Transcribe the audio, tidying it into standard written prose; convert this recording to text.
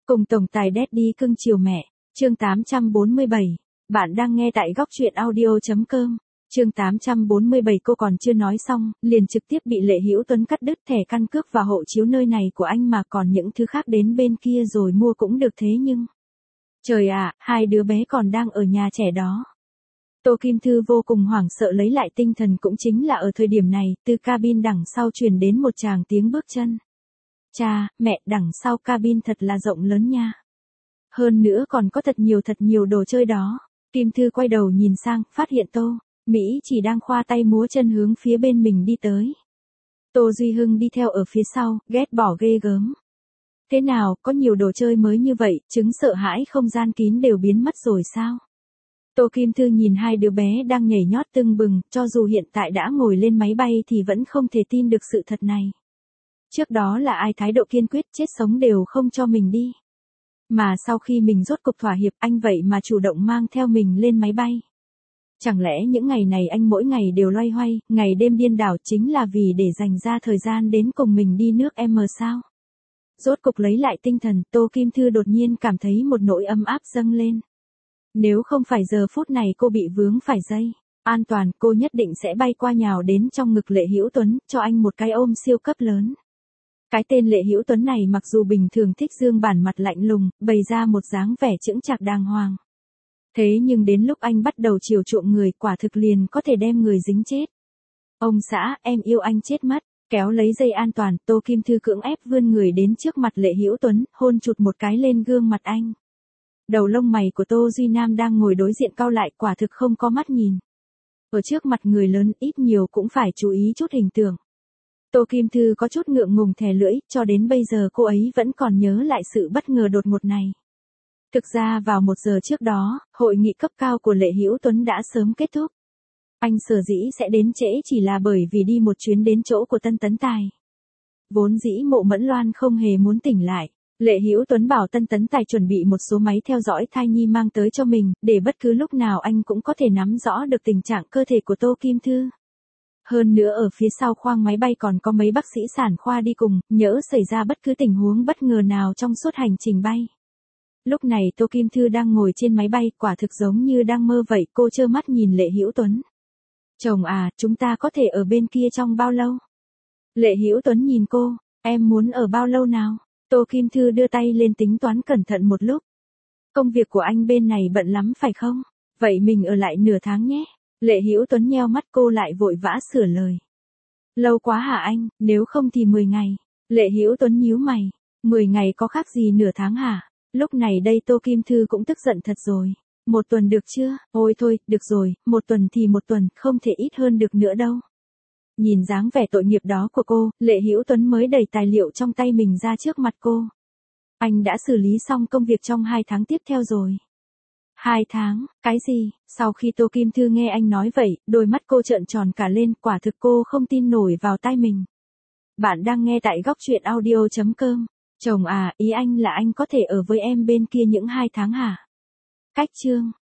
Cùng tổng tài Daddy cưng chiều mẹ, chương 847. Bạn đang nghe tại góc truyện audio.com. Chương 847 cô còn chưa nói xong, liền trực tiếp bị Lệ Hữu Tuấn cắt đứt thẻ căn cước và hộ chiếu nơi này của anh mà còn những thứ khác đến bên kia rồi mua cũng được thế nhưng. Trời ạ, hai đứa bé còn đang ở nhà trẻ đó. Tô Kim Thư vô cùng hoảng sợ lấy lại tinh thần cũng chính là ở thời điểm này, từ cabin đằng sau truyền đến một tràng tiếng bước chân. Cha, mẹ, đằng sau cabin thật là rộng lớn nha. Hơn nữa còn có thật nhiều đồ chơi đó. Kim Thư quay đầu nhìn sang, phát hiện Tô Mỹ chỉ đang khoa tay múa chân hướng phía bên mình đi tới. Tô Duy Hưng đi theo ở phía sau, ghét bỏ ghê gớm. Thế nào, có nhiều đồ chơi mới như vậy, chứng sợ hãi không gian kín đều biến mất rồi sao? Tô Kim Thư nhìn hai đứa bé đang nhảy nhót tưng bừng, cho dù hiện tại đã ngồi lên máy bay thì vẫn không thể tin được sự thật này. Trước đó là ai thái độ kiên quyết chết sống đều không cho mình đi. Mà sau khi mình rốt cục thỏa hiệp anh vậy mà chủ động mang theo mình lên máy bay. Chẳng lẽ những ngày này anh mỗi ngày đều loay hoay, ngày đêm điên đảo chính là vì để dành ra thời gian đến cùng mình đi nước M sao? Rốt cục lấy lại tinh thần, Tô Kim Thư đột nhiên cảm thấy một nỗi ấm áp dâng lên. Nếu không phải giờ phút này cô bị vướng phải dây an toàn, cô nhất định sẽ bay qua nhào đến trong ngực Lệ Hữu Tuấn, cho anh một cái ôm siêu cấp lớn. Cái tên Lệ Hữu Tuấn này mặc dù bình thường thích dương bản mặt lạnh lùng, bày ra một dáng vẻ chững chạc đàng hoàng. Thế nhưng đến lúc anh bắt đầu chiều chuộng người, quả thực liền có thể đem người dính chết. Ông xã, em yêu anh chết mất. Kéo lấy dây an toàn, Tô Kim Thư cưỡng ép vươn người đến trước mặt Lệ Hữu Tuấn, hôn chụt một cái lên gương mặt anh. Đầu lông mày của Tô Duy Nam đang ngồi đối diện cau lại, quả thực không có mắt nhìn. Ở trước mặt người lớn ít nhiều cũng phải chú ý chút hình tượng. Tô Kim Thư có chút ngượng ngùng thè lưỡi, cho đến bây giờ cô ấy vẫn còn nhớ lại sự bất ngờ đột ngột này. Thực ra vào 1 giờ trước đó, hội nghị cấp cao của Lệ Hữu Tuấn đã sớm kết thúc. Anh sở dĩ sẽ đến trễ chỉ là bởi vì đi một chuyến đến chỗ của Tân Tấn Tài. Vốn dĩ Mộ Mẫn Loan không hề muốn tỉnh lại. Lệ Hữu Tuấn bảo Tân Tấn Tài chuẩn bị một số máy theo dõi thai nhi mang tới cho mình, để bất cứ lúc nào anh cũng có thể nắm rõ được tình trạng cơ thể của Tô Kim Thư. Hơn nữa ở phía sau khoang máy bay còn có mấy bác sĩ sản khoa đi cùng, nhỡ xảy ra bất cứ tình huống bất ngờ nào trong suốt hành trình bay. Lúc này Tô Kim Thư đang ngồi trên máy bay, quả thực giống như đang mơ vậy, cô trơ mắt nhìn Lệ Hữu Tuấn. Chồng à, chúng ta có thể ở bên kia trong bao lâu? Lệ Hữu Tuấn nhìn cô, em muốn ở bao lâu nào? Tô Kim Thư đưa tay lên tính toán cẩn thận một lúc. Công việc của anh bên này bận lắm phải không? Vậy mình ở lại nửa tháng nhé. Lệ Hữu Tuấn nheo mắt, cô lại vội vã sửa lời. Lâu quá hả anh, nếu không thì 10 ngày. Lệ Hữu Tuấn nhíu mày. 10 ngày có khác gì nửa tháng hả? Lúc này đây Tô Kim Thư cũng tức giận thật rồi. 1 tuần được chưa? Ôi thôi, được rồi, 1 tuần thì 1 tuần, không thể ít hơn được nữa đâu. Nhìn dáng vẻ tội nghiệp đó của cô, Lệ Hữu Tuấn mới đẩy tài liệu trong tay mình ra trước mặt cô. Anh đã xử lý xong công việc trong 2 tháng tiếp theo rồi. 2 tháng, cái gì? Sau khi Tô Kim Thư nghe anh nói vậy, đôi mắt cô trợn tròn cả lên, quả thực cô không tin nổi vào tai mình. Bạn đang nghe tại góc truyện audio.com. Chồng à, ý anh là anh có thể ở với em bên kia những 2 tháng hả? Cách chương.